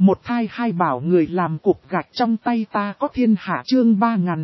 Một thai hai bảo người làm cục gạch trong tay ta có thiên hạ chương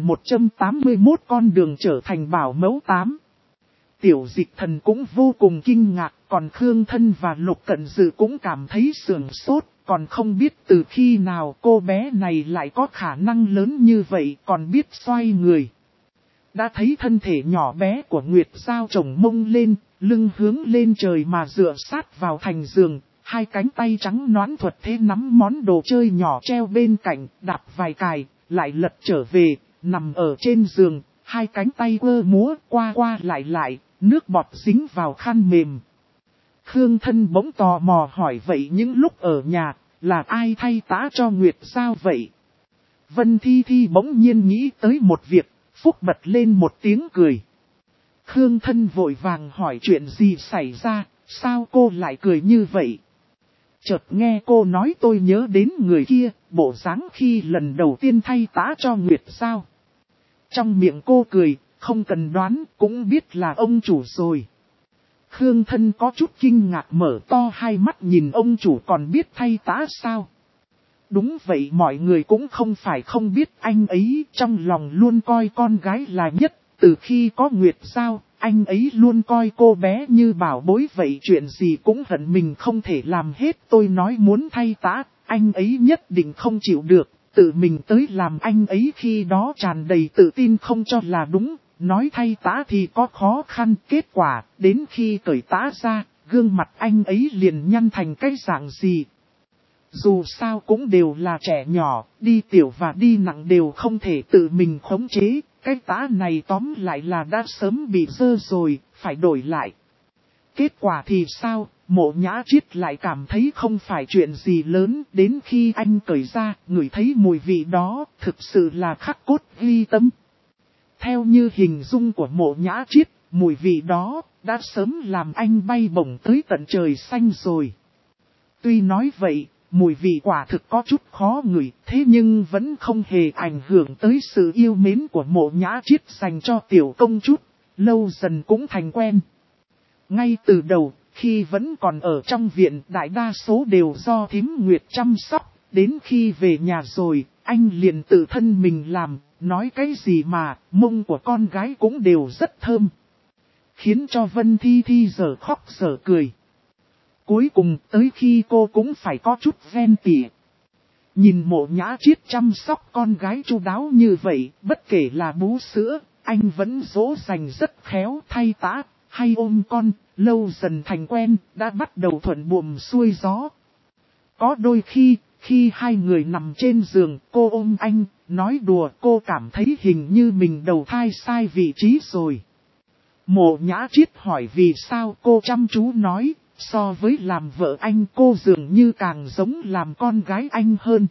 3181 con đường trở thành bảo mẫu 8. Tiểu Dịch Thần cũng vô cùng kinh ngạc, còn Khương Thân và Lục Cận Dự cũng cảm thấy sửng sốt, còn không biết từ khi nào cô bé này lại có khả năng lớn như vậy, còn biết xoay người. Đã thấy thân thể nhỏ bé của Nguyệt Giao chồng mông lên, lưng hướng lên trời mà dựa sát vào thành giường, hai cánh tay trắng nõn thuật thế nắm món đồ chơi nhỏ treo bên cạnh, đạp vài cài, lại lật trở về, nằm ở trên giường, hai cánh tay quơ múa qua qua lại, nước bọt dính vào khăn mềm. Khương Thân bỗng tò mò hỏi vậy những lúc ở nhà, là ai thay tã cho Nguyệt Giao vậy? Vân Thi Thi bỗng nhiên nghĩ tới một việc, phúc bật lên một tiếng cười. Khương Thân vội vàng hỏi chuyện gì xảy ra, sao cô lại cười như vậy? Chợt nghe cô nói tôi nhớ đến người kia, bộ dáng khi lần đầu tiên thay tã cho Nguyệt Giao. Trong miệng cô cười, không cần đoán cũng biết là ông chủ rồi. Khương Thân có chút kinh ngạc mở to hai mắt nhìn ông chủ còn biết thay tã sao? Đúng vậy, mọi người cũng không phải không biết anh ấy trong lòng luôn coi con gái là nhất. Từ khi có Nguyệt Giao, anh ấy luôn coi cô bé như bảo bối vậy, chuyện gì cũng hận mình không thể làm hết. Tôi nói muốn thay tã, anh ấy nhất định không chịu được, tự mình tới làm. Anh ấy khi đó tràn đầy tự tin không cho là đúng, nói thay tã thì có khó khăn. Kết quả, đến khi cởi tã ra, gương mặt anh ấy liền nhăn thành cái dạng gì. Dù sao cũng đều là trẻ nhỏ, đi tiểu và đi nặng đều không thể tự mình khống chế, cái tã này tóm lại là đã sớm bị dơ rồi, phải đổi lại. Kết quả thì sao, Mộ Nhã Triết lại cảm thấy không phải chuyện gì lớn, đến khi anh cởi ra, ngửi thấy mùi vị đó, thực sự là khắc cốt ghi tâm. Theo như hình dung của Mộ Nhã Triết, mùi vị đó, đã sớm làm anh bay bổng tới tận trời xanh rồi. Tuy nói vậy, mùi vị quả thực có chút khó ngửi, thế nhưng vẫn không hề ảnh hưởng tới sự yêu mến của Mộ Nhã Triết dành cho tiểu công chút, lâu dần cũng thành quen. Ngay từ đầu, khi vẫn còn ở trong viện, đại đa số đều do thím Nguyệt chăm sóc, đến khi về nhà rồi, anh liền tự thân mình làm, nói cái gì mà, mông của con gái cũng đều rất thơm. Khiến cho Vân Thi Thi giờ khóc giờ cười. Cuối cùng tới khi cô cũng phải có chút ven tỉa. Nhìn Mộ Nhã Triết chăm sóc con gái chu đáo như vậy, bất kể là bú sữa, anh vẫn dỗ dành rất khéo, thay tã, hay ôm con, lâu dần thành quen, đã bắt đầu thuận buồm xuôi gió. Có đôi khi hai người nằm trên giường, cô ôm anh, nói đùa, cô cảm thấy hình như mình đầu thai sai vị trí rồi. Mộ Nhã Triết hỏi vì sao, cô chăm chú nói, so với làm vợ anh, cô dường như càng giống làm con gái anh hơn.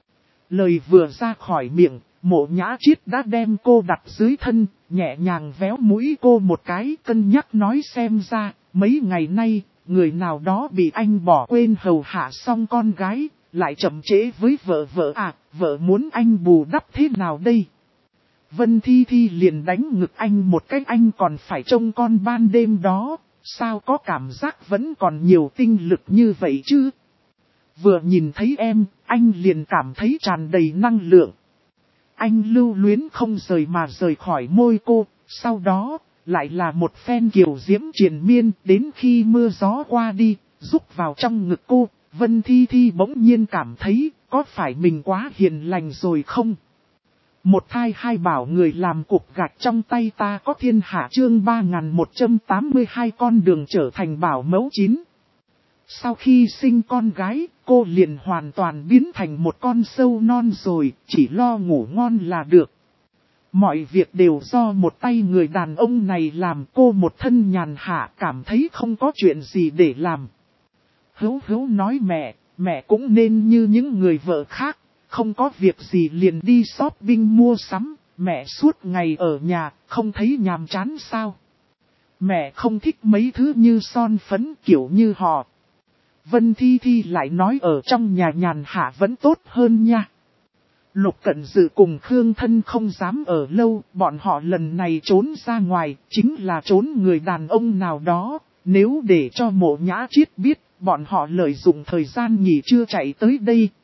Lời vừa ra khỏi miệng, Mộ Nhã Triết đã đem cô đặt dưới thân, nhẹ nhàng véo mũi cô một cái, cân nhắc nói xem ra, mấy ngày nay, người nào đó bị anh bỏ quên hầu hạ xong con gái, lại chậm trễ với vợ à, vợ muốn anh bù đắp thế nào đây? Vân Thi Thi liền đánh ngực anh một cách, anh còn phải trông con ban đêm đó, sao có cảm giác vẫn còn nhiều tinh lực như vậy chứ? Vừa nhìn thấy em, anh liền cảm thấy tràn đầy năng lượng. Anh lưu luyến không rời mà rời khỏi môi cô, sau đó, lại là một phen kiều diễm triền miên, đến khi mưa gió qua đi, rúc vào trong ngực cô, Vân Thi Thi bỗng nhiên cảm thấy, có phải mình quá hiền lành rồi không? Một thai hai bảo người làm cục gạch trong tay ta có thiên hạ chương 3182 con đường trở thành bảo mẫu 9. Sau khi sinh con gái, cô liền hoàn toàn biến thành một con sâu non rồi, chỉ lo ngủ ngon là được. Mọi việc đều do một tay người đàn ông này làm, cô một thân nhàn hạ cảm thấy không có chuyện gì để làm. Hữu nói mẹ cũng nên như những người vợ khác, không có việc gì liền đi shopping mua sắm, mẹ suốt ngày ở nhà, không thấy nhàm chán sao? Mẹ không thích mấy thứ như son phấn kiểu như họ. Vân Thi Thi lại nói ở trong nhà nhàn hạ vẫn tốt hơn nha. Lục Cận Dự cùng Khương Thân không dám ở lâu, bọn họ lần này trốn ra ngoài, chính là trốn người đàn ông nào đó. Nếu để cho Mộ Nhã Triết biết, bọn họ lợi dụng thời gian nghỉ trưa chạy tới đây,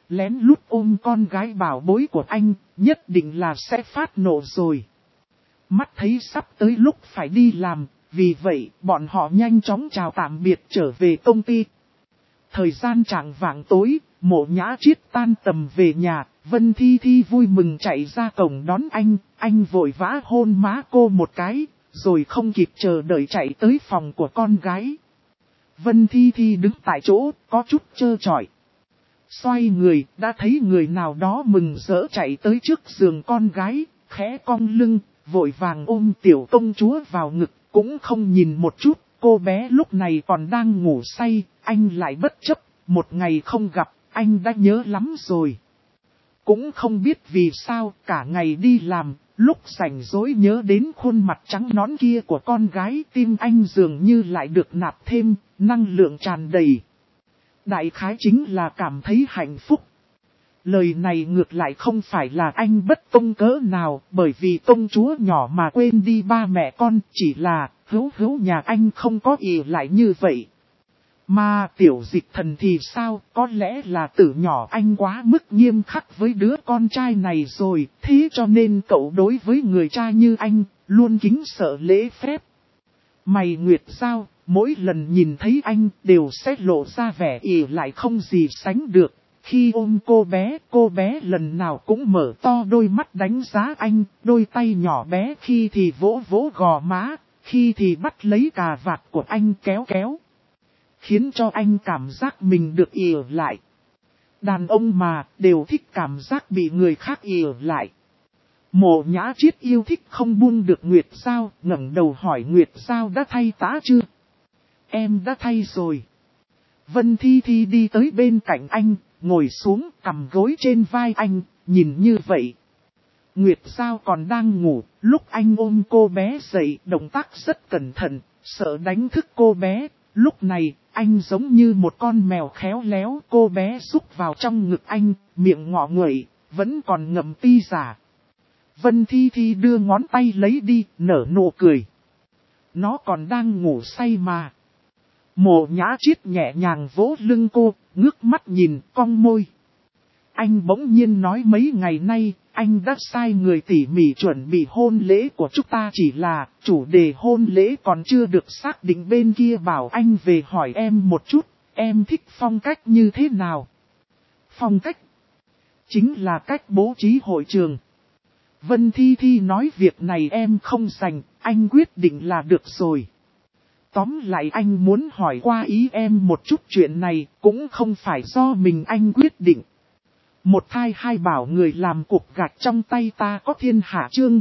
lén lút ôm con gái bảo bối của anh, nhất định là sẽ phát nộ rồi. Mắt thấy sắp tới lúc phải đi làm, vì vậy bọn họ nhanh chóng chào tạm biệt trở về công ty. Thời gian chạng vạng tối, Mộ Nhã Triết tan tầm về nhà, Vân Thi Thi vui mừng chạy ra cổng đón anh vội vã hôn má cô một cái, rồi không kịp chờ đợi chạy tới phòng của con gái. Vân Thi Thi đứng tại chỗ, có chút trơ trọi. Xoay người, đã thấy người nào đó mừng rỡ chạy tới trước giường con gái, khẽ cong lưng, vội vàng ôm tiểu công chúa vào ngực, cũng không nhìn một chút, cô bé lúc này còn đang ngủ say, anh lại bất chấp, một ngày không gặp, anh đã nhớ lắm rồi. Cũng không biết vì sao, cả ngày đi làm, lúc rảnh rỗi nhớ đến khuôn mặt trắng nõn kia của con gái, tim anh dường như lại được nạp thêm, năng lượng tràn đầy. Đại khái chính là cảm thấy hạnh phúc. Lời này ngược lại không phải là anh bất công cỡ nào, bởi vì công chúa nhỏ mà quên đi ba mẹ con, chỉ là hữu nhà anh không có ỷ lại như vậy. Mà Tiểu Dịch Thần thì sao, có lẽ là từ nhỏ anh quá mức nghiêm khắc với đứa con trai này rồi, thế cho nên cậu đối với người cha như anh, luôn kính sợ lễ phép. Mày Nguyệt Giao, mỗi lần nhìn thấy anh đều sẽ lộ ra vẻ ỷ lại không gì sánh được. Khi ôm cô bé lần nào cũng mở to đôi mắt đánh giá anh, đôi tay nhỏ bé khi thì vỗ vỗ gò má, khi thì bắt lấy cà vạt của anh kéo kéo. Khiến cho anh cảm giác mình được ỷ lại. Đàn ông mà, đều thích cảm giác bị người khác ỷ lại. Mộ Nhã Triết yêu thích không buông được Nguyệt Giao, ngẩng đầu hỏi Nguyệt Giao đã thay tã chưa? Em đã thay rồi. Vân Thi Thi đi tới bên cạnh anh, ngồi xuống cầm gối trên vai anh, nhìn như vậy. Nguyệt Giao còn đang ngủ, lúc anh ôm cô bé dậy, động tác rất cẩn thận, sợ đánh thức cô bé. Lúc này, anh giống như một con mèo khéo léo, cô bé rúc vào trong ngực anh, miệng ngọ nguậy, vẫn còn ngậm ti giả. Vân Thi Thi đưa ngón tay lấy đi, nở nụ cười. Nó còn đang ngủ say mà. Mộ Nhã Triết nhẹ nhàng vỗ lưng cô, ngước mắt nhìn, cong môi. Anh bỗng nhiên nói mấy ngày nay, anh đã sai người tỉ mỉ chuẩn bị hôn lễ của chúng ta, chỉ là chủ đề hôn lễ còn chưa được xác định, bên kia bảo anh về hỏi em một chút, em thích phong cách như thế nào? Phong cách? Chính là cách bố trí hội trường. Vân Thi Thi nói việc này em không rành, anh quyết định là được rồi. Tóm lại anh muốn hỏi qua ý em một chút, chuyện này cũng không phải do mình anh quyết định. Một thai hai bảo người làm cục gạch trong tay ta có thiên hạ, chương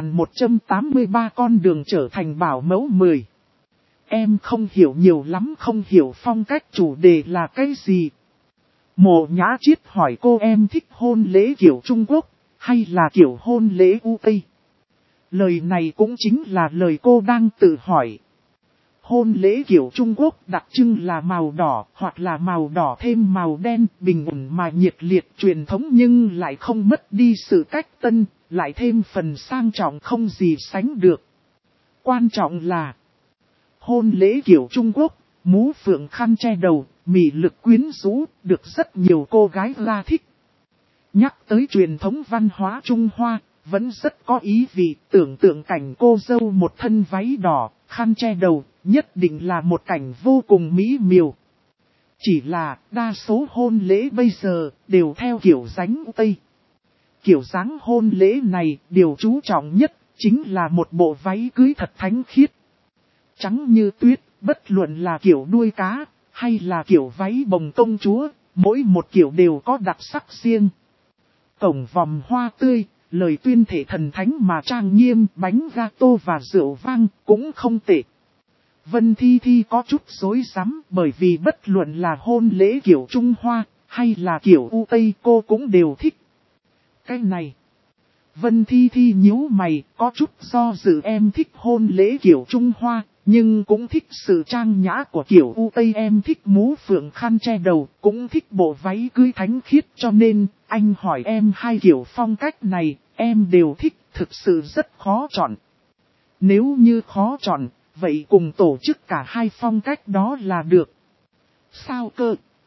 3183 con đường trở thành bảo mẫu 10. Em không hiểu nhiều lắm, không hiểu phong cách chủ đề là cái gì. Mộ Nhã Triết hỏi cô em thích hôn lễ kiểu Trung Quốc, hay là kiểu hôn lễ U Tây? Lời này cũng chính là lời cô đang tự hỏi. Hôn lễ kiểu Trung Quốc đặc trưng là màu đỏ hoặc là màu đỏ thêm màu đen, bình ổn mà nhiệt liệt, truyền thống nhưng lại không mất đi sự cách tân, lại thêm phần sang trọng không gì sánh được. Quan trọng là hôn lễ kiểu Trung Quốc, mũ phượng khăn che đầu, mị lực quyến rũ, được rất nhiều cô gái la thích. Nhắc tới truyền thống văn hóa Trung Hoa, vẫn rất có ý vị, tưởng tượng cảnh cô dâu một thân váy đỏ, khăn che đầu, nhất định là một cảnh vô cùng mỹ miều. Chỉ là đa số hôn lễ bây giờ đều theo kiểu dáng Tây. Kiểu dáng hôn lễ này, điều chú trọng nhất chính là một bộ váy cưới thật thánh khiết. Trắng như tuyết, bất luận là kiểu đuôi cá, hay là kiểu váy bồng công chúa, mỗi một kiểu đều có đặc sắc riêng. Cổng vòm hoa tươi, lời tuyên thệ thần thánh mà trang nghiêm, bánh gato và rượu vang cũng không tệ. Vân Thi Thi có chút rối rắm, bởi vì bất luận là hôn lễ kiểu Trung Hoa hay là kiểu U Tây cô cũng đều thích. Cái này, Vân Thi Thi nhíu mày, có chút do dự, em thích hôn lễ kiểu Trung Hoa, nhưng cũng thích sự trang nhã của kiểu U Tây, em thích mũ phượng khăn che đầu, cũng thích bộ váy cưới thánh khiết, cho nên anh hỏi em hai kiểu phong cách này, em đều thích, thực sự rất khó chọn. Nếu như khó chọn, vậy cùng tổ chức cả hai phong cách đó là được. Sao cơ?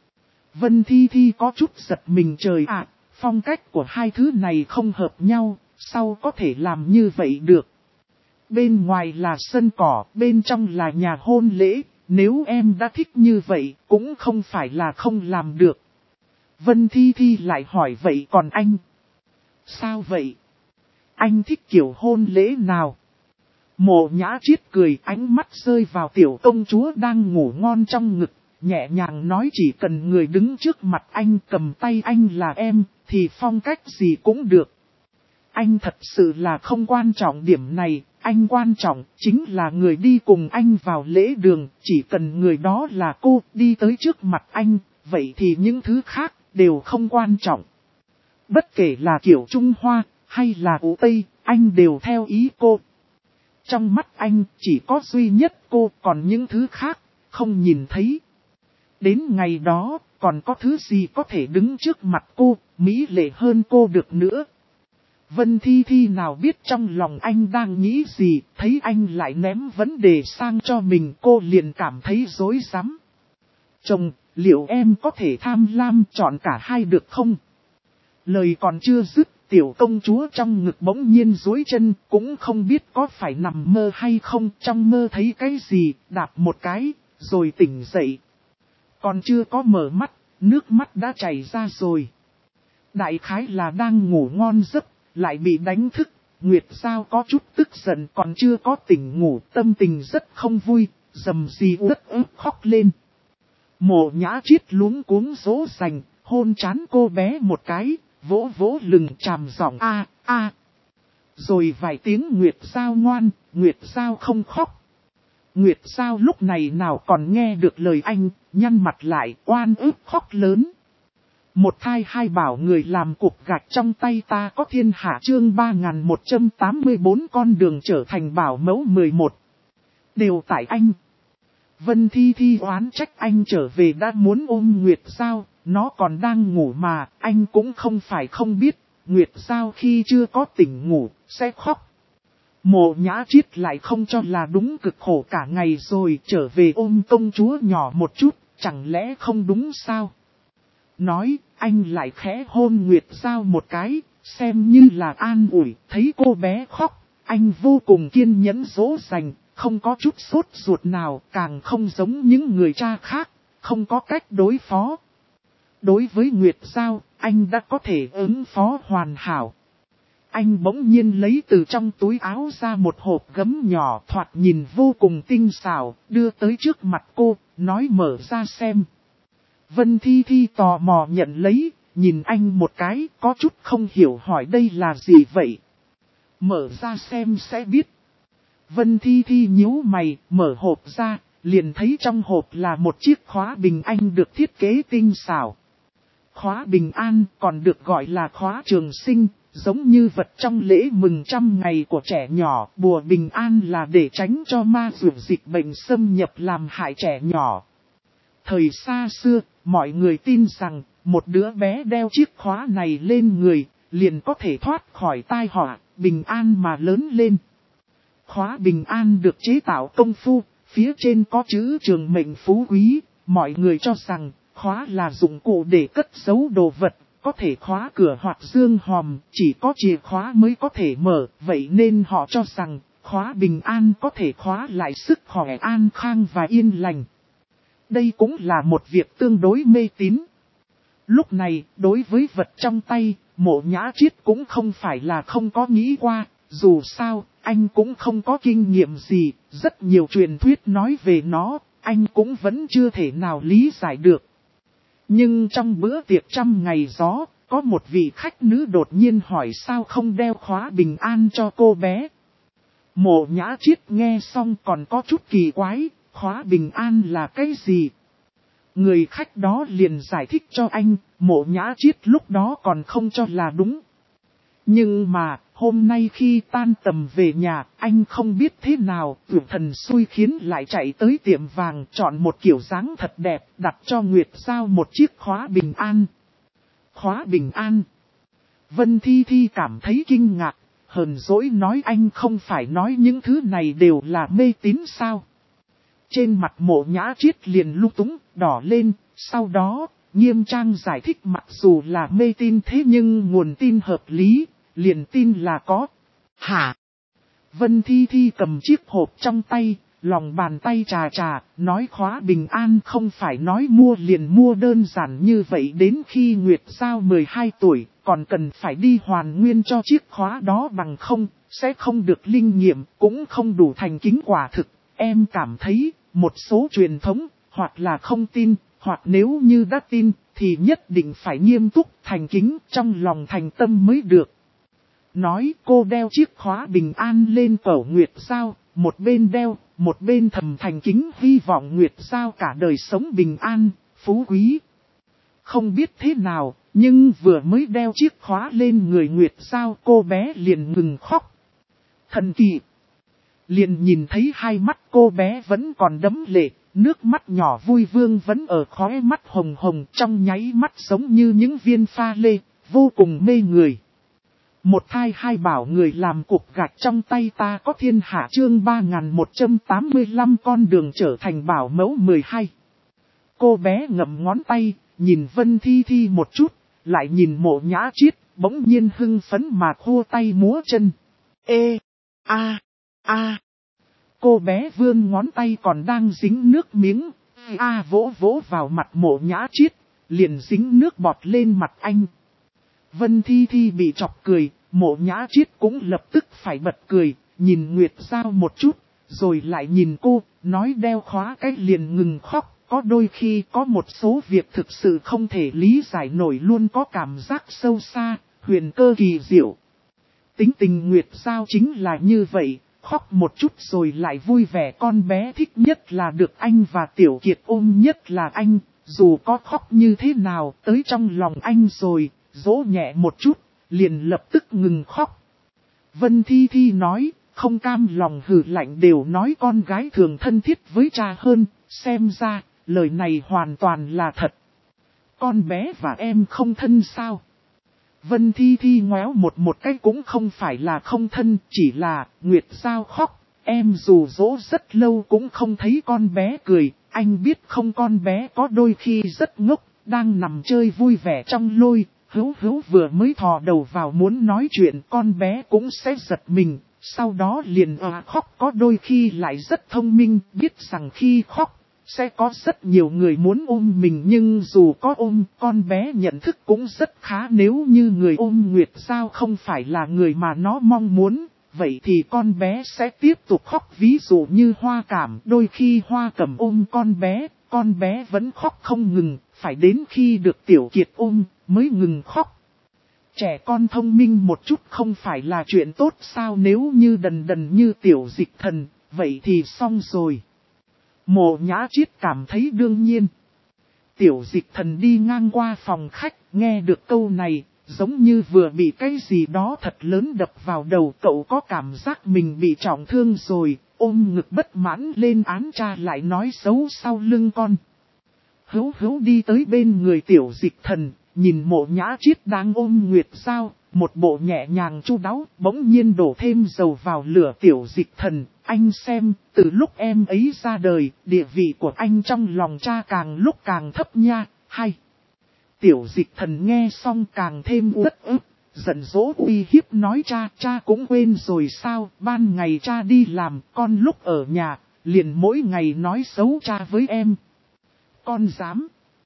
Vân Thi Thi có chút giật mình, trời ạ, phong cách của hai thứ này không hợp nhau, sao có thể làm như vậy được. Bên ngoài là sân cỏ, bên trong là nhà hôn lễ, nếu em đã thích như vậy, cũng không phải là không làm được. Vân Thi Thi lại hỏi vậy còn anh? Sao vậy? Anh thích kiểu hôn lễ nào? Mộ Nhã Triết cười, ánh mắt rơi vào tiểu công chúa đang ngủ ngon trong ngực, nhẹ nhàng nói chỉ cần người đứng trước mặt anh cầm tay anh là em, thì phong cách gì cũng được. Anh thật sự là không quan trọng điểm này, anh quan trọng chính là người đi cùng anh vào lễ đường, chỉ cần người đó là cô đi tới trước mặt anh, vậy thì những thứ khác đều không quan trọng. Bất kể là kiểu Trung Hoa hay là Ú Tây, anh đều theo ý cô. Trong mắt anh chỉ có duy nhất cô, còn những thứ khác không nhìn thấy. Đến ngày đó còn có thứ gì có thể đứng trước mặt cô, mỹ lệ hơn cô được nữa. Vân Thi Thi nào biết trong lòng anh đang nghĩ gì, thấy anh lại ném vấn đề sang cho mình, cô liền cảm thấy rối rắm. Chồng, liệu em có thể tham lam chọn cả hai được không? Lời còn chưa dứt, tiểu công chúa trong ngực bỗng nhiên duỗi chân, cũng không biết có phải nằm mơ hay không, trong mơ thấy cái gì, đạp một cái, rồi tỉnh dậy. Còn chưa có mở mắt, nước mắt đã chảy ra rồi. Đại khái là đang ngủ ngon giấc, lại bị đánh thức, Nguyệt Giao có chút tức giận, còn chưa có tỉnh ngủ, tâm tình rất không vui, rầm rì uất ức khóc lên. Mộ Nhã Triết luống cuống dỗ dành, hôn trán cô bé một cái, vỗ vỗ lưng tràm giọng a a. Rồi vài tiếng Nguyệt Giao ngoan, Nguyệt Giao không khóc. Nguyệt Giao lúc này nào còn nghe được lời anh, nhăn mặt lại, oan ức khóc lớn. Một thai hai bảo người làm cục gạch trong tay ta có thiên hạ, chương 3184 con đường trở thành bảo mẫu 11. Đều tại anh. Vân Thi Thi oán trách anh trở về đã muốn ôm Nguyệt Giao, nó còn đang ngủ mà, anh cũng không phải không biết, Nguyệt Giao khi chưa có tỉnh ngủ, sẽ khóc. Mộ Nhã Triết lại không cho là đúng, cực khổ cả ngày rồi trở về ôm công chúa nhỏ một chút, chẳng lẽ không đúng sao? Nói, anh lại khẽ hôn Nguyệt Giao một cái, xem như là an ủi, thấy cô bé khóc, anh vô cùng kiên nhẫn dỗ dành, không có chút sốt ruột nào, càng không giống những người cha khác, không có cách đối phó. Đối với Nguyệt Giao, anh đã có thể ứng phó hoàn hảo. Anh bỗng nhiên lấy từ trong túi áo ra một hộp gấm nhỏ thoạt nhìn vô cùng tinh xảo, đưa tới trước mặt cô, nói mở ra xem. Vân Thi Thi tò mò nhận lấy, nhìn anh một cái, có chút không hiểu hỏi đây là gì vậy. Mở ra xem sẽ biết. Vân Thi Thi nhíu mày, mở hộp ra, liền thấy trong hộp là một chiếc khóa bình anh được thiết kế tinh xảo. Khóa bình an còn được gọi là khóa trường sinh, giống như vật trong lễ mừng 100 ngày của trẻ nhỏ. Bùa bình an là để tránh cho ma dược dịch bệnh xâm nhập làm hại trẻ nhỏ. Thời xa xưa, mọi người tin rằng, một đứa bé đeo chiếc khóa này lên người, liền có thể thoát khỏi tai họa, bình an mà lớn lên. Khóa bình an được chế tạo công phu, phía trên có chữ trường mệnh phú quý, mọi người cho rằng, khóa là dụng cụ để cất giấu đồ vật, có thể khóa cửa hoặc dương hòm, chỉ có chìa khóa mới có thể mở, vậy nên họ cho rằng, khóa bình an có thể khóa lại sức khỏe an khang và yên lành. Đây cũng là một việc tương đối mê tín. Lúc này, đối với vật trong tay, Mộ Nhã Triết cũng không phải là không có nghĩ qua, dù sao, anh cũng không có kinh nghiệm gì, rất nhiều truyền thuyết nói về nó, anh cũng vẫn chưa thể nào lý giải được. Nhưng trong bữa tiệc 100 ngày gió, có một vị khách nữ đột nhiên hỏi sao không đeo khóa bình an cho cô bé. Mộ Nhã Triết nghe xong còn có chút kỳ quái, khóa bình an là cái gì? Người khách đó liền giải thích cho anh, Mộ Nhã Triết lúc đó còn không cho là đúng. Nhưng mà, hôm nay khi tan tầm về nhà, anh không biết thế nào, tưởng thần xui khiến lại chạy tới tiệm vàng chọn một kiểu dáng thật đẹp, đặt cho Nguyệt Giao một chiếc khóa bình an. Khóa bình an. Vân Thi Thi cảm thấy kinh ngạc, hờn dỗi nói anh không phải nói những thứ này đều là mê tín sao? Trên mặt Mộ Nhã Triết liền lung túng, đỏ lên, sau đó, nghiêm trang giải thích mặc dù là mê tin thế nhưng nguồn tin hợp lý, liền tin là có. Hả? Vân Thi Thi cầm chiếc hộp trong tay, lòng bàn tay trà trà, nói khóa bình an không phải nói mua liền mua đơn giản như vậy, đến khi Nguyệt Giao 12 tuổi, còn cần phải đi hoàn nguyên cho chiếc khóa đó, bằng không, sẽ không được linh nghiệm, cũng không đủ thành kính quả thực. Em cảm thấy, một số truyền thống, hoặc là không tin, hoặc nếu như đã tin, thì nhất định phải nghiêm túc, thành kính, trong lòng thành tâm mới được. Nói cô đeo chiếc khóa bình an lên cổ Nguyệt Giao, một bên đeo, một bên thầm thành kính hy vọng Nguyệt Giao cả đời sống bình an, phú quý. Không biết thế nào, nhưng vừa mới đeo chiếc khóa lên người Nguyệt Giao, cô bé liền ngừng khóc. Thần kỳ! Liền nhìn thấy hai mắt cô bé vẫn còn đẫm lệ, nước mắt nhỏ vui vương vẫn ở khóe mắt hồng hồng, trong nháy mắt giống như những viên pha lê, vô cùng mê người. Một thai hai bảo người làm cục gạch trong tay ta có thiên hạ, chương 3185 con đường trở thành bảo mẫu 12. Cô bé ngậm ngón tay, nhìn Vân Thi Thi một chút, lại nhìn Mộ Nhã Chiết, bỗng nhiên hưng phấn mà khua tay múa chân. Cô bé vươn ngón tay còn đang dính nước miếng, vỗ vỗ vào mặt Mộ Nhã Chiết, liền dính nước bọt lên mặt anh. Vân Thi Thi bị chọc cười, Mộ Nhã Chiết cũng lập tức phải bật cười, nhìn Nguyệt Giao một chút, rồi lại nhìn cô, nói đeo khóa cái liền ngừng khóc, có đôi khi có một số việc thực sự không thể lý giải nổi, luôn có cảm giác sâu xa, huyền cơ kỳ diệu. Tính tình Nguyệt Giao chính là như vậy, khóc một chút rồi lại vui vẻ, con bé thích nhất là được anh và Tiểu Kiệt ôm, nhất là anh, dù có khóc như thế nào, tới trong lòng anh rồi, dỗ nhẹ một chút, liền lập tức ngừng khóc. Vân Thi Thi nói, không cam lòng hừ lạnh, đều nói con gái thường thân thiết với cha hơn, xem ra, lời này hoàn toàn là thật. Con bé và em không thân sao? Vân Thi Thi ngoéo một cái, cũng không phải là không thân, chỉ là, Nguyệt Giao khóc, em dù dỗ rất lâu cũng không thấy con bé cười, anh biết không, con bé có đôi khi rất ngốc, đang nằm chơi vui vẻ trong lôi. Hữu vừa mới thò đầu vào muốn nói chuyện, con bé cũng sẽ giật mình, sau đó liền khóc, có đôi khi lại rất thông minh, biết rằng khi khóc, sẽ có rất nhiều người muốn ôm mình, nhưng dù có ôm, con bé nhận thức cũng rất khá, nếu như người ôm Nguyệt Giao không phải là người mà nó mong muốn, vậy thì con bé sẽ tiếp tục khóc. Ví dụ như Hoa Cảm, đôi khi Hoa Cẩm ôm con bé vẫn khóc không ngừng, phải đến khi được Tiểu Kiệt ôm, mới ngừng khóc. Trẻ con thông minh một chút không phải là chuyện tốt sao, nếu như đần như Tiểu Dịch Thần, vậy thì xong rồi. Mộ Nhã Chiết cảm thấy đương nhiên. Tiểu Dịch Thần đi ngang qua phòng khách, nghe được câu này, giống như vừa bị cái gì đó thật lớn đập vào đầu, cậu có cảm giác mình bị trọng thương rồi, ôm ngực bất mãn lên án cha lại nói xấu sau lưng con. Hữu đi tới bên người Tiểu Dịch Thần, nhìn Mộ Nhã Chiết đang ôm Nguyệt Giao, một bộ nhẹ nhàng chu đáo, bỗng nhiên đổ thêm dầu vào lửa. Tiểu Dịch Thần, anh xem, từ lúc em ấy ra đời, địa vị của anh trong lòng cha càng lúc càng thấp nha, hay. Tiểu Dịch Thần nghe xong càng thêm uất ức, giận dỗi uy hiếp nói cha cũng quên rồi sao, ban ngày cha đi làm, con lúc ở nhà, liền mỗi ngày nói xấu cha với em. Con dám.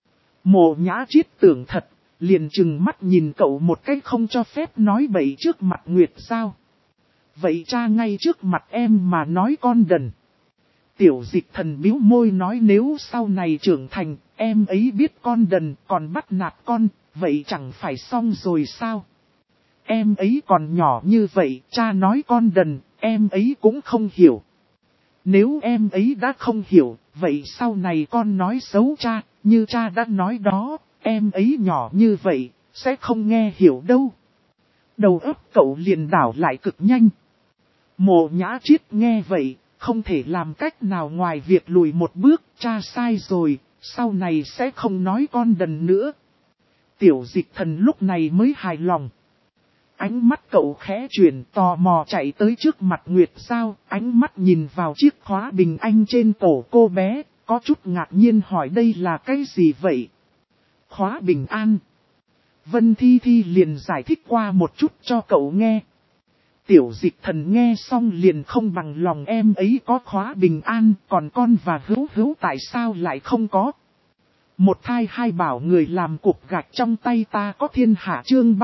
Mộ Nhã Chiết tưởng thật, liền trừng mắt nhìn cậu một cái, không cho phép nói bậy trước mặt Nguyệt Giao. Vậy cha ngay trước mặt em mà nói con đần. Tiểu Dịch Thần bĩu môi nói, nếu sau này trưởng thành, em ấy biết con đần còn bắt nạt con, vậy chẳng phải xong rồi sao? Em ấy còn nhỏ như vậy, cha nói con đần, em ấy cũng không hiểu. Nếu em ấy đã không hiểu, vậy sau này con nói xấu cha, như cha đã nói đó, em ấy nhỏ như vậy, sẽ không nghe hiểu đâu. Đầu óc cậu liền đảo lại cực nhanh. Mộ Nhã Chiết nghe vậy, không thể làm cách nào ngoài việc lùi một bước, cha sai rồi, sau này sẽ không nói con đần nữa. Tiểu Dịch Thần lúc này mới hài lòng. Ánh mắt cậu khẽ chuyển, tò mò chạy tới trước mặt Nguyệt Giao, ánh mắt nhìn vào chiếc khóa bình anh trên cổ cô bé, có chút ngạc nhiên hỏi đây là cái gì vậy? khóa bình an. Vân Thi Thi liền giải thích qua một chút cho cậu nghe. Tiểu Dịch Thần nghe xong liền không bằng lòng em ấy có khóa bình an, còn con và Hữu Hữu tại sao lại không có. Một thai hai bảo người làm cục gạch trong tay ta có thiên hạ chương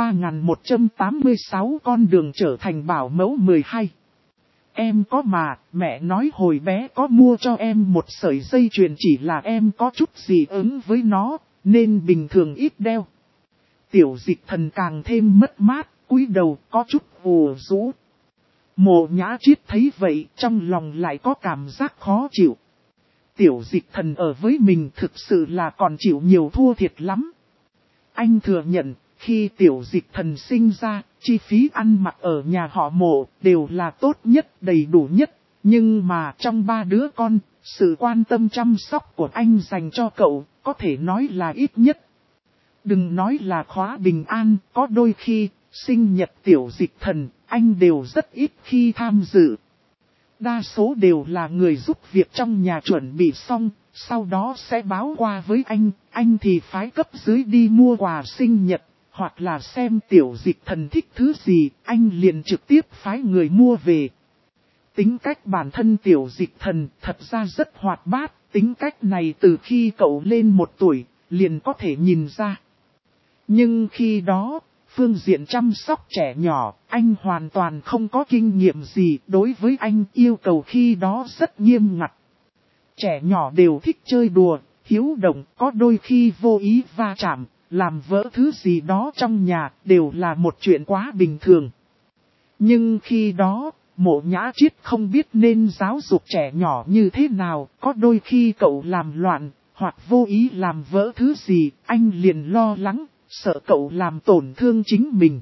3186 con đường trở thành bảo mẫu 12. Em có mà, mẹ nói hồi bé có mua cho em một sợi dây chuyền chỉ là em có chút dị ứng với nó, nên bình thường ít đeo. Tiểu Dịch Thần càng thêm mất mát, cúi đầu có chút ù rũ. Mộ Nhã Triết thấy vậy trong lòng lại có cảm giác khó chịu. Tiểu Dịch Thần ở với mình thực sự là còn chịu nhiều thua thiệt lắm. Anh thừa nhận, khi Tiểu Dịch Thần sinh ra, chi phí ăn mặc ở nhà họ Mộ đều là tốt nhất, đầy đủ nhất. Nhưng mà trong ba đứa con, sự quan tâm chăm sóc của anh dành cho cậu có thể nói là ít nhất. Đừng nói là khóa bình an, có đôi khi, sinh nhật Tiểu Dịch Thần, anh đều rất ít khi tham dự. Đa số đều là người giúp việc trong nhà chuẩn bị xong, sau đó sẽ báo qua với anh thì phái cấp dưới đi mua quà sinh nhật, hoặc là xem Tiểu Dịch Thần thích thứ gì, anh liền trực tiếp phái người mua về. Tính cách bản thân Tiểu Dịch Thần thật ra rất hoạt bát, tính cách này từ khi cậu lên 1 tuổi, liền có thể nhìn ra. Nhưng khi đó, phương diện chăm sóc trẻ nhỏ, anh hoàn toàn không có kinh nghiệm gì, đối với anh yêu cầu khi đó rất nghiêm ngặt. Trẻ nhỏ đều thích chơi đùa, hiếu động, có đôi khi vô ý va chạm, làm vỡ thứ gì đó trong nhà, đều là một chuyện quá bình thường. Nhưng khi đó, Mộ Nhã Triết không biết nên giáo dục trẻ nhỏ như thế nào, có đôi khi cậu làm loạn, hoặc vô ý làm vỡ thứ gì, anh liền lo lắng, sợ cậu làm tổn thương chính mình.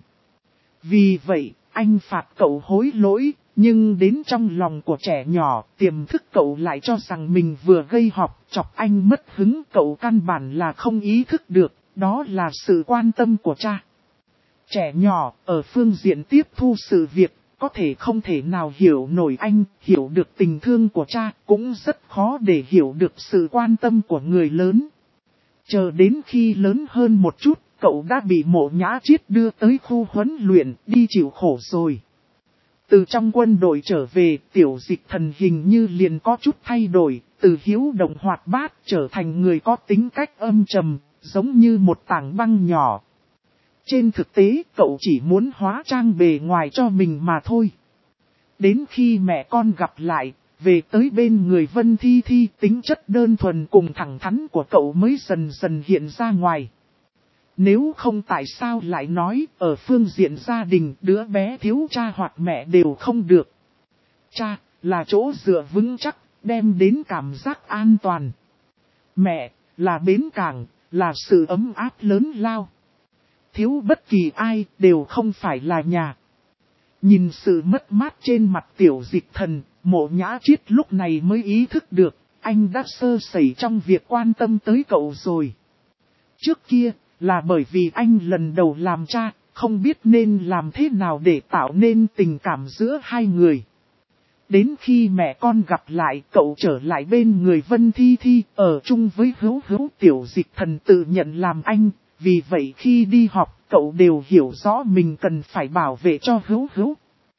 Vì vậy, anh phạt cậu hối lỗi, nhưng đến trong lòng của trẻ nhỏ, tiềm thức cậu lại cho rằng mình vừa gây họp, chọc anh mất hứng. Cậu căn bản là không ý thức được, đó là sự quan tâm của cha. Trẻ nhỏ, ở phương diện tiếp thu sự việc, có thể không thể nào hiểu nổi anh, hiểu được tình thương của cha, cũng rất khó để hiểu được sự quan tâm của người lớn. Chờ đến khi lớn hơn một chút, cậu đã bị Mộ Nhã Triết đưa tới khu huấn luyện, đi chịu khổ rồi. Từ trong quân đội trở về, Tiểu Dịch Thần hình như liền có chút thay đổi, từ hiếu động hoạt bát trở thành người có tính cách âm trầm, giống như một tảng băng nhỏ. Trên thực tế, cậu chỉ muốn hóa trang bề ngoài cho mình mà thôi. Đến khi mẹ con gặp lại, về tới bên người Vân Thi Thi, tính chất đơn thuần cùng thẳng thắn của cậu mới dần dần hiện ra ngoài. Nếu không tại sao lại nói, ở phương diện gia đình, đứa bé thiếu cha hoặc mẹ đều không được. Cha, là chỗ dựa vững chắc, đem đến cảm giác an toàn. Mẹ, là bến cảng, là sự ấm áp lớn lao. Thiếu bất kỳ ai, đều không phải là nhà. Nhìn sự mất mát trên mặt Tiểu Dịch Thần, Mộ Nhã Triết lúc này mới ý thức được, anh đã sơ sẩy trong việc quan tâm tới cậu rồi. Trước kia, là bởi vì anh lần đầu làm cha, không biết nên làm thế nào để tạo nên tình cảm giữa hai người. Đến khi mẹ con gặp lại, cậu trở lại bên người Vân Thi Thi, ở chung với Hữu Hữu. Tiểu Dịch Thần tự nhận làm anh, vì vậy khi đi học, cậu đều hiểu rõ mình cần phải bảo vệ cho Hữu Hữu.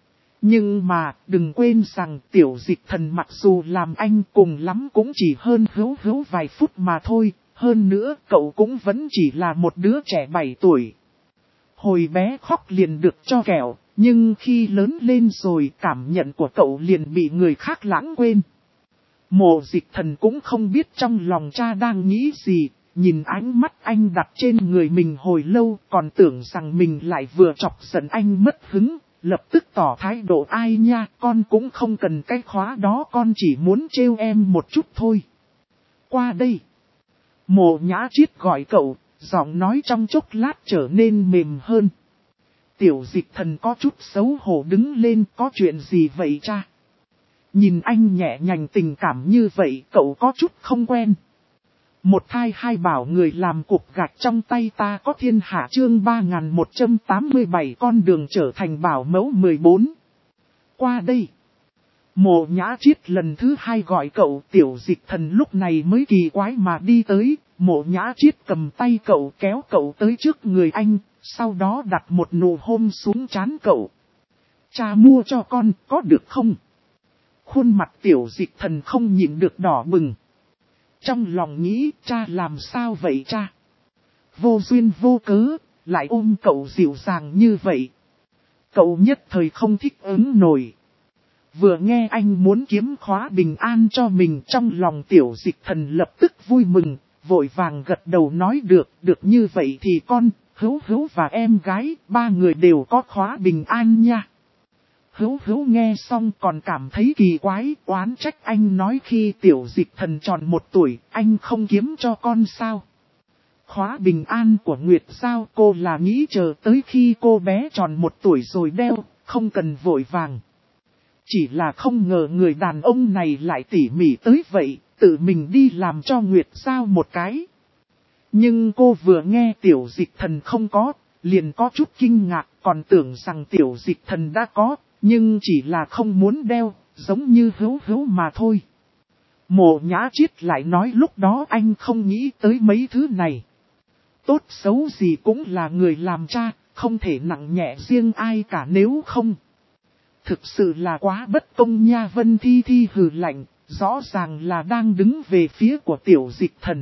Nhưng mà, đừng quên rằng Tiểu Dịch Thần mặc dù làm anh cùng lắm cũng chỉ hơn Hữu Hữu vài phút mà thôi. Hơn nữa, cậu cũng vẫn chỉ là một đứa trẻ 7 tuổi. Hồi bé khóc liền được cho kẹo, nhưng khi lớn lên rồi cảm nhận của cậu liền bị người khác lãng quên. Mộ Dịch Thần cũng không biết trong lòng cha đang nghĩ gì, nhìn ánh mắt anh đặt trên người mình hồi lâu còn tưởng rằng mình lại vừa chọc giận anh mất hứng, lập tức tỏ thái độ ai nha, con cũng không cần cái khóa đó, con chỉ muốn trêu em một chút thôi. Qua đây. Mộ Nhã Triết gọi cậu, giọng nói trong chốc lát trở nên mềm hơn. Tiểu Dịch Thần có chút xấu hổ đứng lên, có chuyện gì vậy cha? Nhìn anh nhẹ nhàng tình cảm như vậy, cậu có chút không quen. Một thai hai bảo người làm cục gạch trong tay ta có thiên hạ chương 3187 con đường trở thành bảo mẫu 14. Qua đây. Mộ Nhã Triết lần thứ hai gọi cậu. Tiểu Dịch Thần lúc này mới kỳ quái mà đi tới, Mộ Nhã Chiết cầm tay cậu kéo cậu tới trước người anh, sau đó đặt một nụ hôn xuống trán cậu. Cha mua cho con, có được không? Khuôn mặt Tiểu Dịch Thần không nhịn được đỏ bừng. Trong lòng nghĩ, cha làm sao vậy cha? Vô duyên vô cớ, lại ôm cậu dịu dàng như vậy. Cậu nhất thời không thích ứng nổi. Vừa nghe anh muốn kiếm khóa bình an cho mình, trong lòng Tiểu Dịch Thần lập tức vui mừng, vội vàng gật đầu nói được như vậy thì con, Hữu Hữu và em gái, ba người đều có khóa bình an nha. Hữu Hữu nghe xong còn cảm thấy kỳ quái, oán trách anh nói khi Tiểu Dịch Thần tròn 1 tuổi, anh không kiếm cho con sao. Khóa bình an của Nguyệt Giao cô là nghĩ chờ tới khi cô bé tròn 1 tuổi rồi đeo, không cần vội vàng. Chỉ là không ngờ người đàn ông này lại tỉ mỉ tới vậy, tự mình đi làm cho Nguyệt Giao một cái. Nhưng cô vừa nghe Tiểu Dịch Thần không có, liền có chút kinh ngạc, còn tưởng rằng Tiểu Dịch Thần đã có, nhưng chỉ là không muốn đeo, giống như Hữu Hữu mà thôi. Mộ Nhã Chiết lại nói lúc đó anh không nghĩ tới mấy thứ này. Tốt xấu gì cũng là người làm cha, không thể nặng nhẹ riêng ai cả nếu không. Thực sự là quá bất công nha. Vân Thi Thi hừ lạnh, rõ ràng là đang đứng về phía của Tiểu Dịch Thần.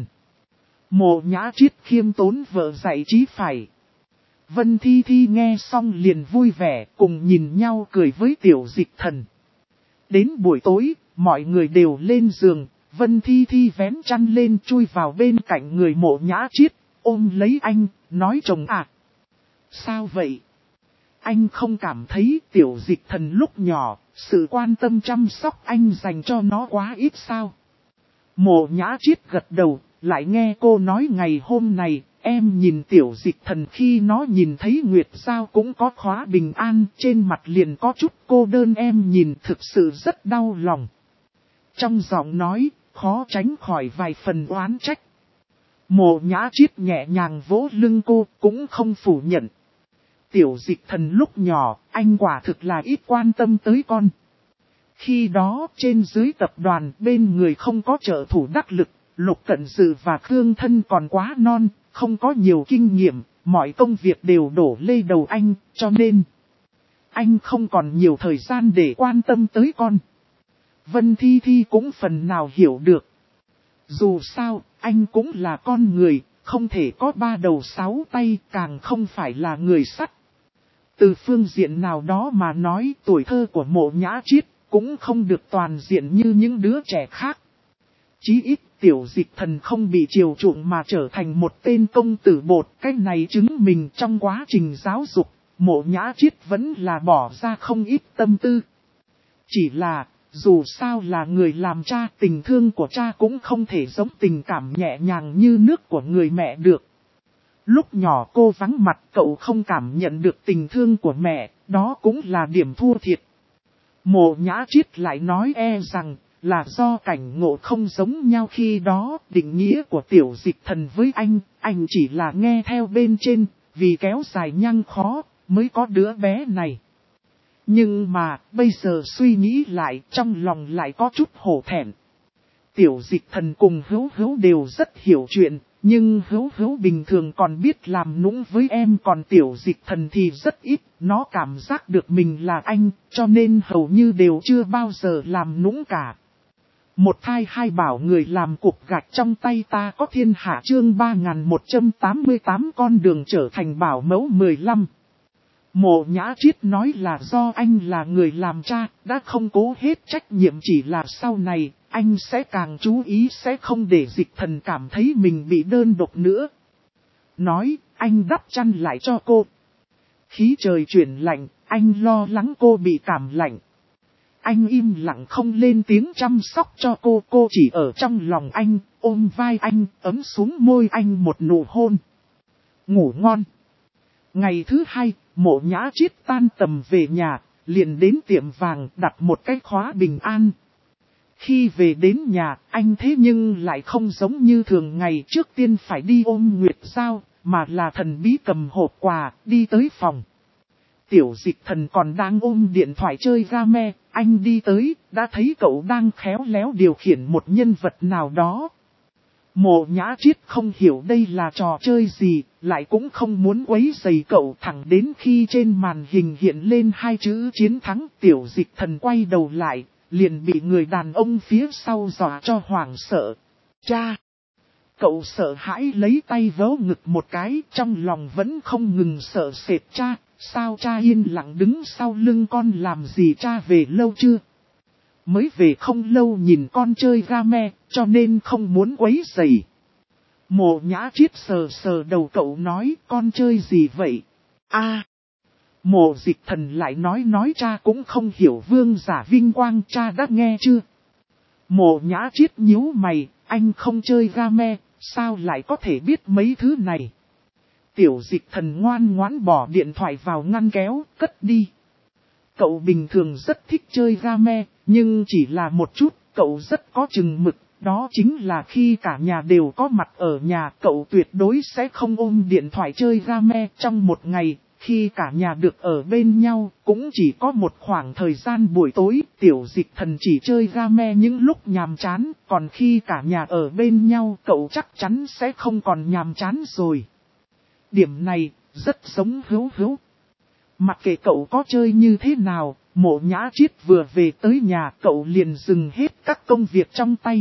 Mộ Nhã Chiết khiêm tốn vợ dạy chí phải. Vân Thi Thi nghe xong liền vui vẻ, cùng nhìn nhau cười với Tiểu Dịch Thần. Đến buổi tối, mọi người đều lên giường, Vân Thi Thi vén chăn lên chui vào bên cạnh người Mộ Nhã Chiết, ôm lấy anh, nói chồng à. Sao vậy? Anh không cảm thấy Tiểu Dịch Thần lúc nhỏ, sự quan tâm chăm sóc anh dành cho nó quá ít sao? Mộ Nhã Chiết gật đầu, lại nghe cô nói ngày hôm này, em nhìn Tiểu Dịch Thần khi nó nhìn thấy Nguyệt Giao cũng có khóa bình an, trên mặt liền có chút cô đơn, em nhìn thực sự rất đau lòng. Trong giọng nói, khó tránh khỏi vài phần oán trách. Mộ Nhã Chiết nhẹ nhàng vỗ lưng cô, cũng không phủ nhận. Tiểu Dịch Thần lúc nhỏ, anh quả thực là ít quan tâm tới con. Khi đó, trên dưới tập đoàn, bên người không có trợ thủ đắc lực, Lục Cận Sự và Khương Thân còn quá non, không có nhiều kinh nghiệm, mọi công việc đều đổ lên đầu anh, cho nên anh không còn nhiều thời gian để quan tâm tới con. Vân Thi Thi cũng phần nào hiểu được. Dù sao, anh cũng là con người, không thể có 3 đầu 6 tay, càng không phải là người sắt. Từ phương diện nào đó mà nói, tuổi thơ của Mộ Nhã Chiết cũng không được toàn diện như những đứa trẻ khác. Chí ít Tiểu Dịch Thần không bị chiều chuộng mà trở thành một tên công tử bột. Cái này chứng minh trong quá trình giáo dục, Mộ Nhã Chiết vẫn là bỏ ra không ít tâm tư. Chỉ là, dù sao là người làm cha, tình thương của cha cũng không thể giống tình cảm nhẹ nhàng như nước của người mẹ được. Lúc nhỏ cô vắng mặt, cậu không cảm nhận được tình thương của mẹ, đó cũng là điểm thua thiệt. Mộ Nhã Chiết lại nói rằng, là do cảnh ngộ không giống nhau khi đó, định nghĩa của Tiểu Dịch Thần với anh chỉ là nghe theo bên trên, vì kéo dài nhăng khó, mới có đứa bé này. Nhưng mà, bây giờ suy nghĩ lại, trong lòng lại có chút hổ thẹn. Tiểu Dịch Thần cùng Hữu Hữu đều rất hiểu chuyện, nhưng Hữu Hữu bình thường còn biết làm nũng với em, còn Tiểu Dịch Thần thì rất ít, nó cảm giác được mình là anh, cho nên hầu như đều chưa bao giờ làm nũng cả. Một thai hai bảo người làm cục gạch trong tay ta có thiên hạ chương 3188 con đường trở thành bảo mẫu 15. Mộ Nhã Chiết nói là do anh là người làm cha, đã không cố hết trách nhiệm, chỉ là sau này, anh sẽ càng chú ý sẽ không để Dịch Thần cảm thấy mình bị đơn độc nữa. Nói, anh đắp chăn lại cho cô. Khí trời chuyển lạnh, anh lo lắng cô bị cảm lạnh. Anh im lặng không lên tiếng chăm sóc cho cô chỉ ở trong lòng anh, ôm vai anh, ấm xuống môi anh một nụ hôn. Ngủ ngon. Ngày thứ 2, Mộ Nhã Chiết tan tầm về nhà, liền đến tiệm vàng đặt một cái khóa bình an. Khi về đến nhà, anh thế nhưng lại không giống như thường ngày, trước tiên phải đi ôm Nguyệt Giao, mà là thần bí cầm hộp quà, đi tới phòng. Tiểu Dịch Thần còn đang ôm điện thoại chơi game, anh đi tới, đã thấy cậu đang khéo léo điều khiển một nhân vật nào đó. Mộ Nhã Triết không hiểu đây là trò chơi gì, lại cũng không muốn quấy rầy cậu, thẳng đến khi trên màn hình hiện lên hai chữ chiến thắng. Tiểu Dịch Thần quay đầu lại, liền bị người đàn ông phía sau dọa cho hoảng sợ. Cha! Cậu sợ hãi lấy tay vớ ngực một cái, trong lòng vẫn không ngừng sợ sệt. Cha, sao cha yên lặng đứng sau lưng con làm gì? Cha về lâu chưa? Mới về không lâu, nhìn con chơi game, cho nên không muốn quấy rầy. Mộ Nhã Triết sờ sờ đầu cậu nói, con chơi gì vậy? Mộ Dịch Thần lại nói cha cũng không hiểu vương giả vinh quang, cha đã nghe chưa? Mộ Nhã Triết nhíu mày, anh không chơi game, sao lại có thể biết mấy thứ này? Tiểu Dịch Thần ngoan ngoãn bỏ điện thoại vào ngăn kéo, cất đi. Cậu bình thường rất thích chơi game, nhưng chỉ là một chút, cậu rất có chừng mực. Đó chính là khi cả nhà đều có mặt ở nhà, cậu tuyệt đối sẽ không ôm điện thoại chơi game. Trong một ngày, khi cả nhà được ở bên nhau, cũng chỉ có một khoảng thời gian buổi tối, Tiểu Dịch Thần chỉ chơi game những lúc nhàm chán, còn khi cả nhà ở bên nhau, cậu chắc chắn sẽ không còn nhàm chán rồi. Điểm này, rất giống Hữu Hữu. Mặc kệ cậu có chơi như thế nào, Mộ Nhã Triết vừa về tới nhà, cậu liền dừng hết các công việc trong tay.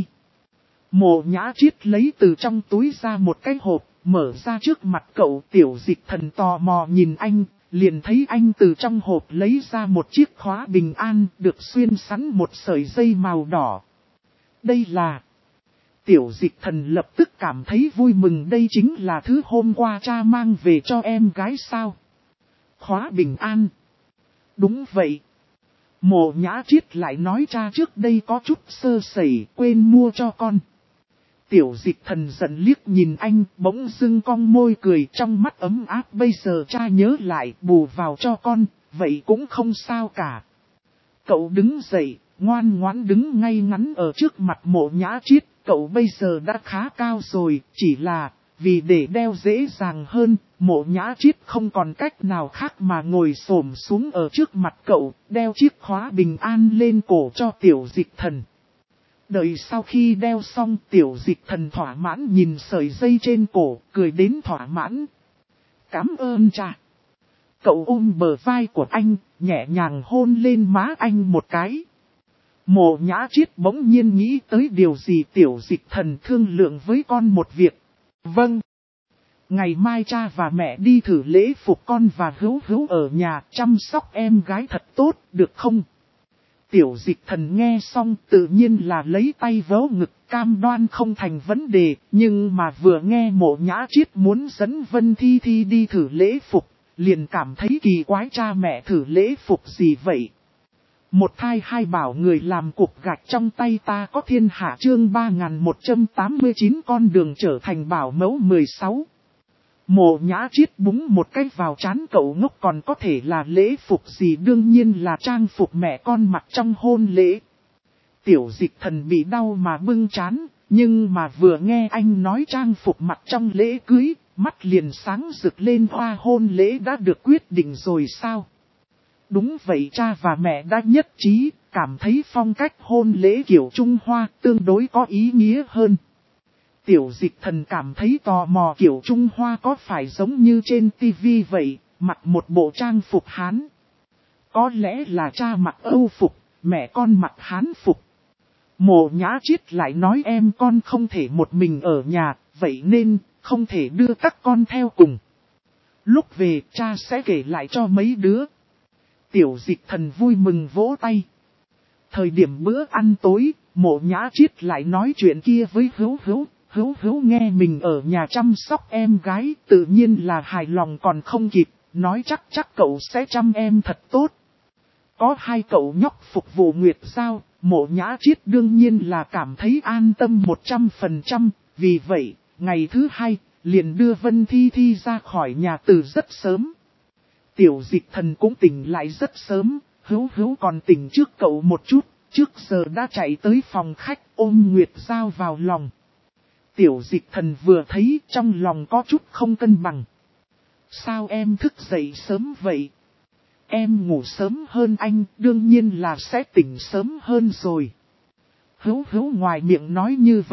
Mộ Nhã Triết lấy từ trong túi ra một cái hộp, mở ra trước mặt cậu. Tiểu Dịch Thần tò mò nhìn anh, liền thấy anh từ trong hộp lấy ra một chiếc khóa bình an, được xuyên sẵn một sợi dây màu đỏ. Đây là... Tiểu Dịch Thần lập tức cảm thấy vui mừng, đây chính là thứ hôm qua cha mang về cho em gái sao? Khóa bình an. Đúng vậy. Mộ Nhã Triết lại nói cha trước đây có chút sơ sẩy, quên mua cho con. Tiểu Dịch Thần giận liếc nhìn anh, bỗng dưng cong môi cười, trong mắt ấm áp. Bây giờ cha nhớ lại, bù vào cho con, vậy cũng không sao cả. Cậu đứng dậy, ngoan ngoãn đứng ngay ngắn ở trước mặt Mộ Nhã Triết. Cậu bây giờ đã khá cao rồi, chỉ là vì để đeo dễ dàng hơn, Mộ Nhã Triết không còn cách nào khác mà ngồi xổm xuống ở trước mặt cậu, đeo chiếc khóa bình an lên cổ cho Tiểu Dịch Thần. Đợi sau khi đeo xong, Tiểu Dịch Thần thỏa mãn nhìn sợi dây trên cổ, cười đến thỏa mãn. Cảm ơn cha. Cậu ôm bờ vai của anh, nhẹ nhàng hôn lên má anh một cái. Mộ Nhã Triết bỗng nhiên nghĩ tới điều gì. Tiểu Dịch Thần thương lượng với con một việc. Vâng. Ngày mai cha và mẹ đi thử lễ phục, con và Hữu Hữu ở nhà chăm sóc em gái thật tốt, được không? Tiểu Dịch Thần nghe xong tự nhiên là lấy tay vớ ngực, cam đoan không thành vấn đề. Nhưng mà vừa nghe Mộ Nhã Triết muốn dẫn Vân Thi Thi đi thử lễ phục, liền cảm thấy kỳ quái, cha mẹ thử lễ phục gì vậy? Một thai hai bảo người làm cục gạch trong tay ta có thiên hạ. Chương 3189 con đường trở thành bảo mẫu 16. Mộ Nhã Triết búng một cái vào trán cậu, ngốc, còn có thể là lễ phục gì? Đương nhiên là trang phục mẹ con mặc trong hôn lễ. Tiểu Dịch Thần bị đau mà bưng trán, nhưng mà vừa nghe anh nói trang phục mặc trong lễ cưới, mắt liền sáng rực lên. Hoa hôn lễ đã được quyết định rồi sao? Đúng vậy, cha và mẹ đã nhất trí, cảm thấy phong cách hôn lễ kiểu Trung Hoa tương đối có ý nghĩa hơn. Tiểu Dịch Thần cảm thấy tò mò, kiểu Trung Hoa có phải giống như trên TV vậy, mặc một bộ trang phục Hán? Có lẽ là cha mặc Âu phục, mẹ con mặc Hán phục. Mộ Nhã Triết lại nói em con không thể một mình ở nhà, vậy nên không thể đưa các con theo cùng. Lúc về cha sẽ kể lại cho mấy đứa. Tiểu Dịch Thần vui mừng vỗ tay. Thời điểm bữa ăn tối, Mộ Nhã Triết lại nói chuyện kia với Hữu Hữu. Hữu Hữu nghe mình ở nhà chăm sóc em gái, tự nhiên là hài lòng còn không kịp, nói chắc cậu sẽ chăm em thật tốt. Có hai cậu nhóc phục vụ Nguyệt Giao, Mộ Nhã Triết đương nhiên là cảm thấy an tâm 100%, vì vậy, ngày thứ hai, liền đưa Vân Thi Thi ra khỏi nhà từ rất sớm. Tiểu Dịch Thần cũng tỉnh lại rất sớm, Hữu Hữu còn tỉnh trước cậu một chút, trước giờ đã chạy tới phòng khách ôm Nguyệt Giao vào lòng. Tiểu Dịch Thần vừa thấy trong lòng có chút không cân bằng. Sao em thức dậy sớm vậy? Em ngủ sớm hơn anh, đương nhiên là sẽ tỉnh sớm hơn rồi. Hữu Hữu ngoài miệng nói như vậy,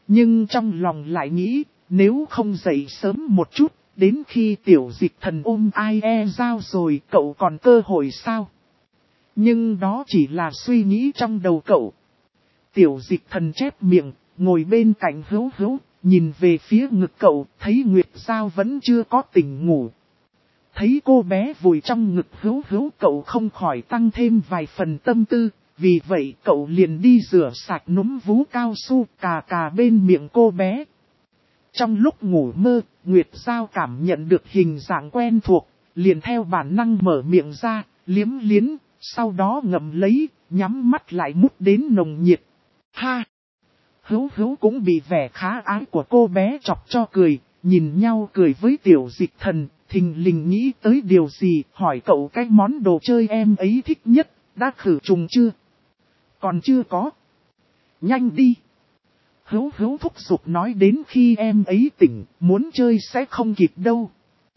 Nhưng trong lòng lại nghĩ, nếu không dậy sớm một chút, đến khi Tiểu Dịch Thần ôm ai giao rồi cậu còn cơ hội sao? Nhưng đó chỉ là suy nghĩ trong đầu cậu. Tiểu Dịch Thần chép miệng, ngồi bên cạnh Hữu Hữu, nhìn về phía ngực cậu, thấy Nguyệt Giao vẫn chưa có tỉnh ngủ. Thấy cô bé vùi trong ngực Hữu Hữu, cậu không khỏi tăng thêm vài phần tâm tư, vì vậy cậu liền đi rửa sạch núm vú cao su cà bên miệng cô bé. Trong lúc ngủ mơ, Nguyệt Giao cảm nhận được hình dạng quen thuộc, liền theo bản năng mở miệng ra, liếm liếm, sau đó ngậm lấy, nhắm mắt lại mút đến nồng nhiệt. Ha! Hữu Hữu cũng bị vẻ khá ái của cô bé chọc cho cười, nhìn nhau cười với Tiểu Dịch Thần, thình lình nghĩ tới điều gì, hỏi cậu cái món đồ chơi em ấy thích nhất, đã khử trùng chưa? Còn chưa có. Nhanh đi! Hữu Hữu thúc giục nói đến khi em ấy tỉnh, muốn chơi sẽ không kịp đâu.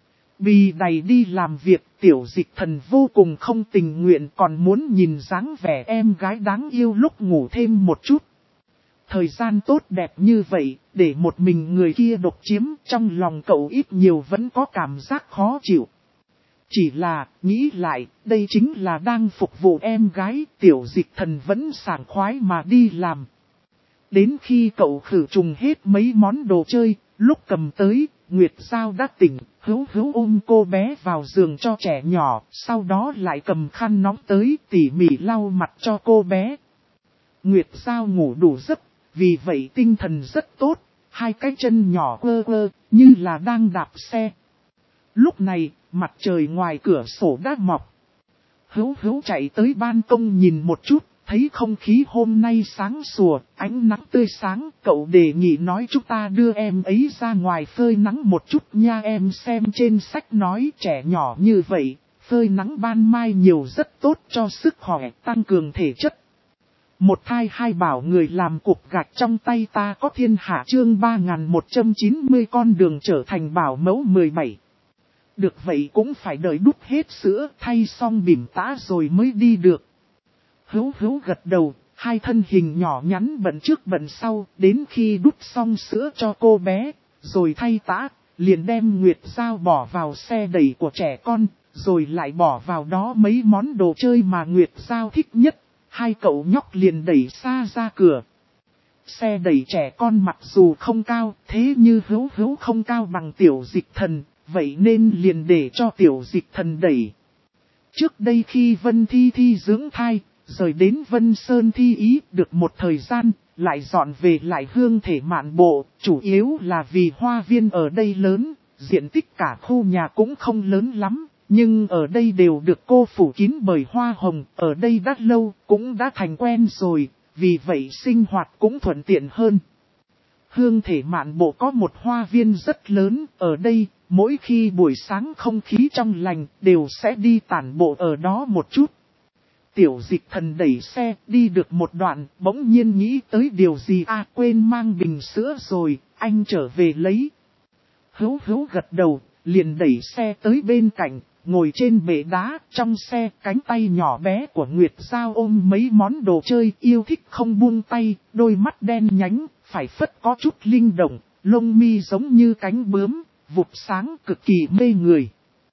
Bì đầy đi làm việc, Tiểu Dịch Thần vô cùng không tình nguyện, còn muốn nhìn dáng vẻ em gái đáng yêu lúc ngủ thêm một chút. Thời gian tốt đẹp như vậy, để một mình người kia độc chiếm, trong lòng cậu ít nhiều vẫn có cảm giác khó chịu. Chỉ là, nghĩ lại, đây chính là đang phục vụ em gái, Tiểu Dịch Thần vẫn sảng khoái mà đi làm. Đến khi cậu khử trùng hết mấy món đồ chơi, lúc cầm tới, Nguyệt Giao đã tỉnh, Hữu Hữu ôm cô bé vào giường cho trẻ nhỏ, sau đó lại cầm khăn nóng tới tỉ mỉ lau mặt cho cô bé. Nguyệt Giao ngủ đủ giấc, vì vậy tinh thần rất tốt, hai cái chân nhỏ quơ quơ, như là đang đạp xe. Lúc này, mặt trời ngoài cửa sổ đã mọc. Hữu Hữu chạy tới ban công nhìn một chút, thấy không khí hôm nay sáng sủa, ánh nắng tươi sáng, cậu đề nghị nói chúng ta đưa em ấy ra ngoài phơi nắng một chút nha, em xem trên sách nói trẻ nhỏ như vậy, phơi nắng ban mai nhiều rất tốt cho sức khỏe, tăng cường thể chất. Một thai hai bảo người làm cục gạch trong tay ta có thiên hạ chương 3190 con đường trở thành bảo mẫu 17. Được vậy cũng phải đợi đút hết sữa thay xong bỉm tã rồi mới đi được. Hữu Hữu gật đầu, hai thân hình nhỏ nhắn bận trước bận sau, đến khi đút xong sữa cho cô bé, rồi thay tã, liền đem Nguyệt Giao bỏ vào xe đẩy của trẻ con, rồi lại bỏ vào đó mấy món đồ chơi mà Nguyệt Giao thích nhất. Hai cậu nhóc liền đẩy xa ra cửa. Xe đẩy trẻ con mặc dù không cao, thế như Hữu Hữu không cao bằng Tiểu Dịch Thần, vậy nên liền để cho Tiểu Dịch Thần đẩy. Trước đây khi Vân Thi dưỡng thai, rời đến Vân Sơn thi ý được một thời gian, lại dọn về lại Hương Thể Mạn Bộ, chủ yếu là vì hoa viên ở đây lớn, diện tích cả khu nhà cũng không lớn lắm. Nhưng ở đây đều được cô phủ kín bởi hoa hồng, ở đây đã lâu, cũng đã thành quen rồi, vì vậy sinh hoạt cũng thuận tiện hơn. Hương Thể Mạn Bộ có một hoa viên rất lớn, ở đây, mỗi khi buổi sáng không khí trong lành, đều sẽ đi tản bộ ở đó một chút. Tiểu Dịch Thần đẩy xe, đi được một đoạn, bỗng nhiên nghĩ tới điều gì quên mang bình sữa rồi, anh trở về lấy. Hữu Hữu gật đầu, liền đẩy xe tới bên cạnh. Ngồi trên bệ đá, trong xe, cánh tay nhỏ bé của Nguyệt Giao ôm mấy món đồ chơi yêu thích không buông tay, đôi mắt đen nhánh, phải phất có chút linh động, lông mi giống như cánh bướm, vụt sáng cực kỳ mê người.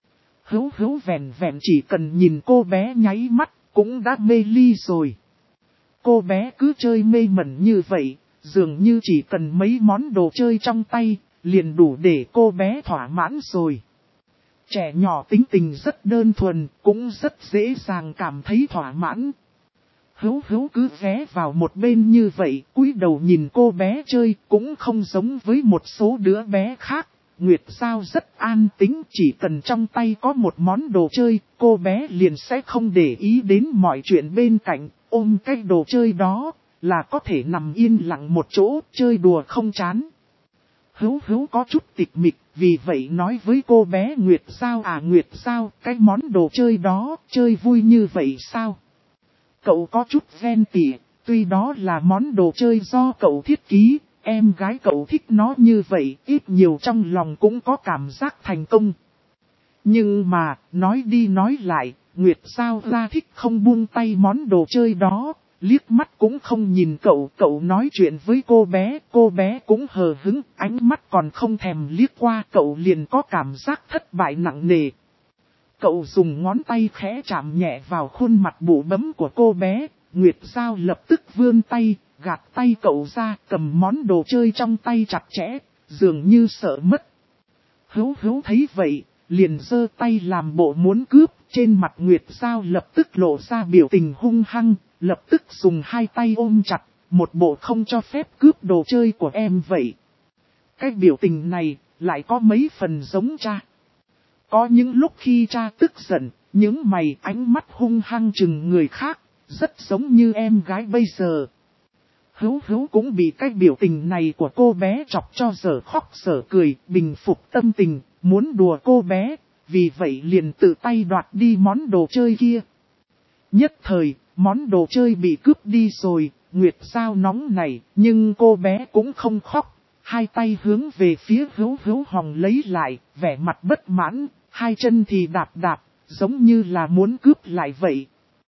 Hữu Hữu vẹn vẹn chỉ cần nhìn cô bé nháy mắt, cũng đã mê ly rồi. Cô bé cứ chơi mê mẩn như vậy, dường như chỉ cần mấy món đồ chơi trong tay, liền đủ để cô bé thỏa mãn rồi. Trẻ nhỏ tính tình rất đơn thuần, cũng rất dễ dàng cảm thấy thỏa mãn. Hữu Hữu cứ ghé vào một bên như vậy, cúi đầu nhìn cô bé chơi, cũng không giống với một số đứa bé khác. Nguyệt Giao rất an tính, chỉ cần trong tay có một món đồ chơi, cô bé liền sẽ không để ý đến mọi chuyện bên cạnh, ôm cái đồ chơi đó, là có thể nằm yên lặng một chỗ, chơi đùa không chán. Hữu Hữu có chút tịch mịch, vì vậy nói với cô bé Nguyệt Giao Nguyệt Giao, cái món đồ chơi đó, chơi vui như vậy sao? Cậu có chút ghen tị, tuy đó là món đồ chơi do cậu thiết kế, em gái cậu thích nó như vậy, ít nhiều trong lòng cũng có cảm giác thành công. Nhưng mà, nói đi nói lại, Nguyệt Giao ra thích không buông tay món đồ chơi đó, liếc mắt cũng không nhìn cậu. Cậu nói chuyện với cô bé cũng hờ hững, ánh mắt còn không thèm liếc qua cậu liền có cảm giác thất bại nặng nề. Cậu dùng ngón tay khẽ chạm nhẹ vào khuôn mặt bụ bấm của cô bé, Nguyệt Giao lập tức vươn tay, gạt tay cậu ra, cầm món đồ chơi trong tay chặt chẽ, dường như sợ mất. Hữu thấy vậy, liền giơ tay làm bộ muốn cướp, trên mặt Nguyệt Giao lập tức lộ ra biểu tình hung hăng, lập tức dùng hai tay ôm chặt, một bộ không cho phép cướp đồ chơi của em vậy. Cái biểu tình này, lại có mấy phần giống cha. Có những lúc khi cha tức giận, những mày ánh mắt hung hăng chừng người khác, rất giống như em gái bây giờ. Hữu cũng bị cái biểu tình này của cô bé chọc cho dở khóc dở cười, bình phục tâm tình, muốn đùa cô bé, vì vậy liền tự tay đoạt đi món đồ chơi kia. Nhất thời, món đồ chơi bị cướp đi rồi, Nguyệt Giao nóng này, nhưng cô bé cũng không khóc, hai tay hướng về phía Hữu Hòng lấy lại, vẻ mặt bất mãn, hai chân thì đạp, giống như là muốn cướp lại vậy.